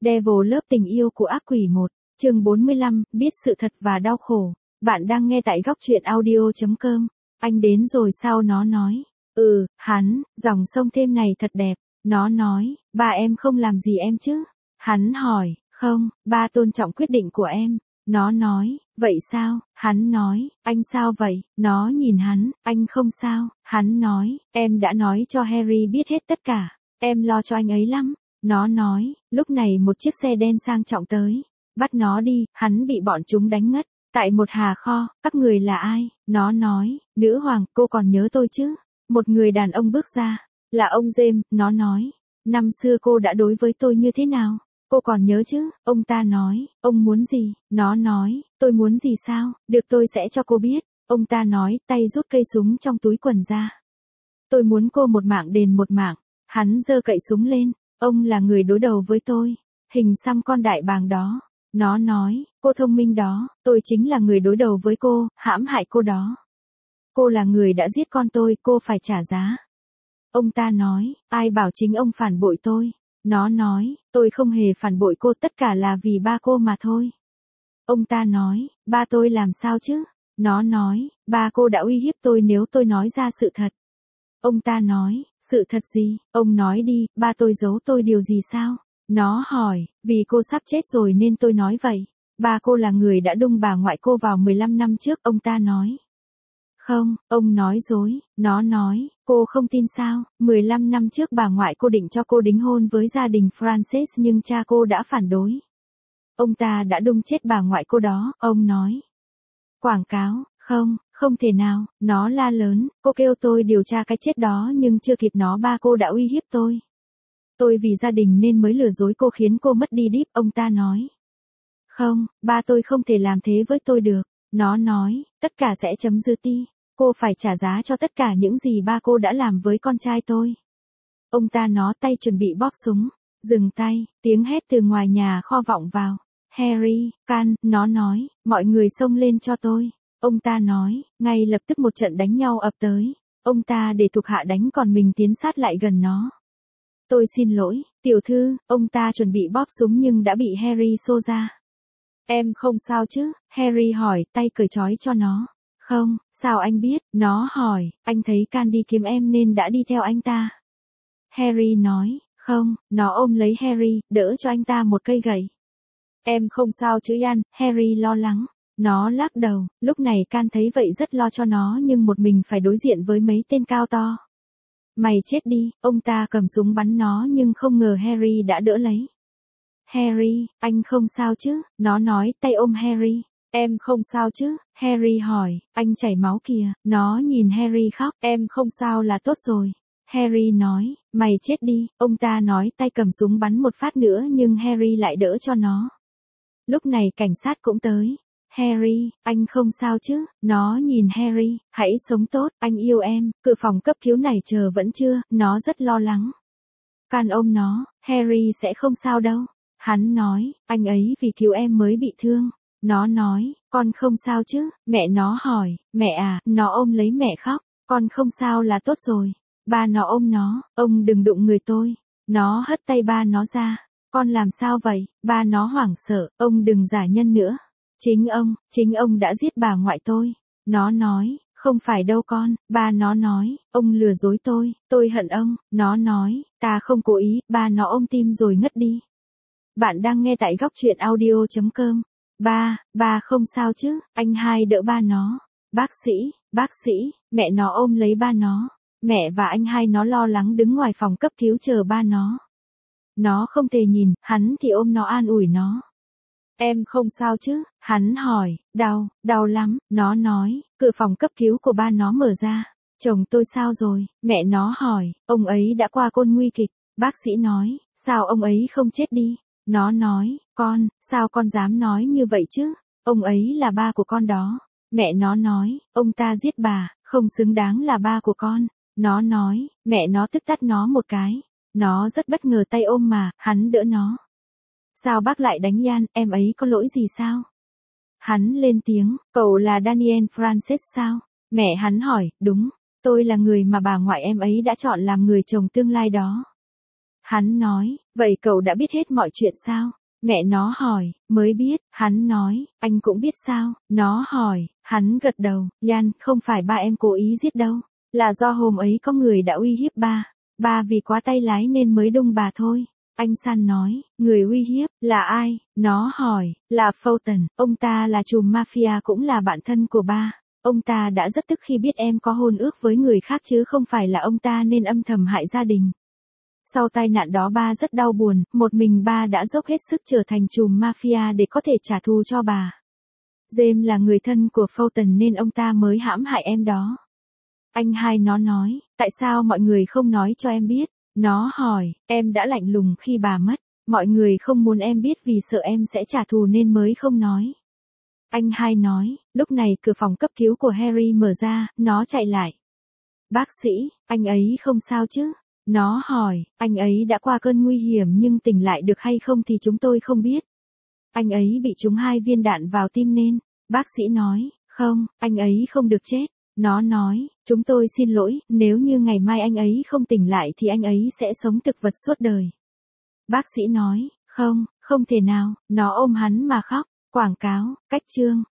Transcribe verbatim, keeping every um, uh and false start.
Devil Love tình yêu của ác quỷ một, chương bốn mươi lăm, biết sự thật và đau khổ. Bạn đang nghe tại góc truyện audio chấm com. Anh đến rồi sao? Nó nói. Ừ, hắn, dòng sông thêm này thật đẹp. Nó nói, ba em không làm gì em chứ? Hắn hỏi, không, ba tôn trọng quyết định của em. Nó nói, vậy sao? Hắn nói, anh sao vậy? Nó nhìn hắn, anh không sao. Hắn nói, em đã nói cho Harry biết hết tất cả. Em lo cho anh ấy lắm. Nó nói, lúc này một chiếc xe đen sang trọng tới. Bắt nó đi, hắn bị bọn chúng đánh ngất. Tại một hà kho, các người là ai? Nó nói, nữ hoàng, cô còn nhớ tôi chứ? Một người đàn ông bước ra, là ông James. Nó nói, năm xưa cô đã đối với tôi như thế nào? Cô còn nhớ chứ? Ông ta nói, ông muốn gì? Nó nói, tôi muốn gì sao? Được, tôi sẽ cho cô biết. Ông ta nói, tay rút cây súng trong túi quần ra. Tôi muốn cô một mạng đền một mạng. Hắn giơ cậy súng lên. Ông là người đối đầu với tôi. Hình xăm con đại bàng đó. Nó nói, cô thông minh đó, tôi chính là người đối đầu với cô, hãm hại cô đó. Cô là người đã giết con tôi, cô phải trả giá. Ông ta nói, ai bảo chính ông phản bội tôi? Nó nói, tôi không hề phản bội cô, tất cả là vì ba cô mà thôi. Ông ta nói, ba tôi làm sao chứ? Nó nói, ba cô đã uy hiếp tôi nếu tôi nói ra sự thật. Ông ta nói, sự thật gì? Ông nói đi, ba tôi giấu tôi điều gì sao? Nó hỏi, vì cô sắp chết rồi nên tôi nói vậy. Ba cô là người đã đung bà ngoại cô vào mười lăm năm trước, ông ta nói. Không, ông nói dối. Nó nói, cô không tin sao? mười lăm năm trước bà ngoại cô định cho cô đính hôn với gia đình Francis nhưng cha cô đã phản đối. Ông ta đã đung chết bà ngoại cô đó, ông nói. Quảng cáo, không, không thể nào. Nó la lớn, cô kêu tôi điều tra cái chết đó nhưng chưa kịp nó ba cô đã uy hiếp tôi. Tôi vì gia đình nên mới lừa dối cô khiến cô mất đi đíp, ông ta nói. Không, ba tôi không thể làm thế với tôi được. Nó nói, tất cả sẽ chấm dứt đi. Cô phải trả giá cho tất cả những gì ba cô đã làm với con trai tôi. Ông ta nó tay chuẩn bị bóp súng. Dừng tay, tiếng hét từ ngoài nhà kho vọng vào. Harry, can, nó nói, mọi người xông lên cho tôi. Ông ta nói, ngay lập tức một trận đánh nhau ập tới. Ông ta để thuộc hạ đánh còn mình tiến sát lại gần nó. Tôi xin lỗi, tiểu thư, ông ta chuẩn bị bóp súng nhưng đã bị Harry xô ra. Em không sao chứ? Harry hỏi, tay cởi trói cho nó. Không, sao anh biết? Nó hỏi, anh thấy Can đi kiếm em nên đã đi theo anh ta. Harry nói, không, nó ôm lấy Harry, đỡ cho anh ta một cây gậy. Em không sao chứ Ian? Harry lo lắng. Nó lắc đầu, lúc này Can thấy vậy rất lo cho nó nhưng một mình phải đối diện với mấy tên cao to. Mày chết đi, ông ta cầm súng bắn nó nhưng không ngờ Harry đã đỡ lấy. Harry, anh không sao chứ? Nó nói, tay ôm Harry. Em không sao chứ? Harry hỏi, anh chảy máu kìa. Nó nhìn Harry khóc, em không sao là tốt rồi. Harry nói, mày chết đi. Ông ta nói, tay cầm súng bắn một phát nữa nhưng Harry lại đỡ cho nó. Lúc này cảnh sát cũng tới. Harry, anh không sao chứ? Nó nhìn Harry, hãy sống tốt, anh yêu em. Cửa phòng cấp cứu này chờ vẫn chưa? Nó rất lo lắng. Can ôm nó, Harry sẽ không sao đâu. Hắn nói, anh ấy vì cứu em mới bị thương. Nó nói, con không sao chứ? Mẹ nó hỏi, mẹ à? Nó ôm lấy mẹ khóc, con không sao là tốt rồi. Ba nó ôm nó, ông đừng đụng người tôi. Nó hất tay ba nó ra, con làm sao vậy? Ba nó hoảng sợ, ông đừng giả nhân nữa. Chính ông, chính ông đã giết bà ngoại tôi. Nó nói, không phải đâu con. Ba nó nói, ông lừa dối tôi, tôi hận ông. Nó nói, ta không cố ý. Ba nó ôm tim rồi ngất đi. Bạn đang nghe tại góc truyện audio chấm com. Ba, ba không sao chứ? Anh hai đỡ ba nó. Bác sĩ, bác sĩ, mẹ nó ôm lấy ba nó. Mẹ và anh hai nó lo lắng đứng ngoài phòng cấp cứu chờ ba nó. Nó không thể nhìn, hắn thì ôm nó an ủi nó. Em không sao chứ? Hắn hỏi, đau, đau lắm. Nó nói, cửa phòng cấp cứu của ba nó mở ra. Chồng tôi sao rồi? Mẹ nó hỏi, ông ấy đã qua cơn nguy kịch. Bác sĩ nói, sao ông ấy không chết đi? Nó nói, con, sao con dám nói như vậy chứ? Ông ấy là ba của con đó. Mẹ nó nói, ông ta giết bà, không xứng đáng là ba của con. Nó nói, mẹ nó tức tát nó một cái. Nó rất bất ngờ tay ôm mà, hắn đỡ nó. Sao bác lại đánh Ian, em ấy có lỗi gì sao? Hắn lên tiếng, cậu là Daniel Francis sao? Mẹ hắn hỏi, đúng, tôi là người mà bà ngoại em ấy đã chọn làm người chồng tương lai đó. Hắn nói, vậy cậu đã biết hết mọi chuyện sao? Mẹ nó hỏi, mới biết, hắn nói, anh cũng biết sao? Nó hỏi, hắn gật đầu, Yan, không phải ba em cố ý giết đâu, là do hôm ấy có người đã uy hiếp ba, ba vì quá tay lái nên mới đung bà thôi. Anh San nói, người uy hiếp, là ai? Nó hỏi, là Fulton, ông ta là trùm mafia cũng là bạn thân của ba. Ông ta đã rất tức khi biết em có hôn ước với người khác chứ không phải là ông ta nên âm thầm hại gia đình. Sau tai nạn đó ba rất đau buồn, một mình ba đã dốc hết sức trở thành trùm mafia để có thể trả thù cho bà. James là người thân của Fulton nên ông ta mới hãm hại em đó. Anh hai nó nói, tại sao mọi người không nói cho em biết? Nó hỏi, em đã lạnh lùng khi bà mất, mọi người không muốn em biết vì sợ em sẽ trả thù nên mới không nói. Anh hai nói, lúc này cửa phòng cấp cứu của Harry mở ra, nó chạy lại. Bác sĩ, anh ấy không sao chứ? Nó hỏi, anh ấy đã qua cơn nguy hiểm nhưng tỉnh lại được hay không thì chúng tôi không biết. Anh ấy bị trúng hai viên đạn vào tim nên, bác sĩ nói, không, anh ấy không được chết. Nó nói, chúng tôi xin lỗi, nếu như ngày mai anh ấy không tỉnh lại thì anh ấy sẽ sống thực vật suốt đời. Bác sĩ nói, không, không thể nào, nó ôm hắn mà khóc. Quảng cáo, cách chương.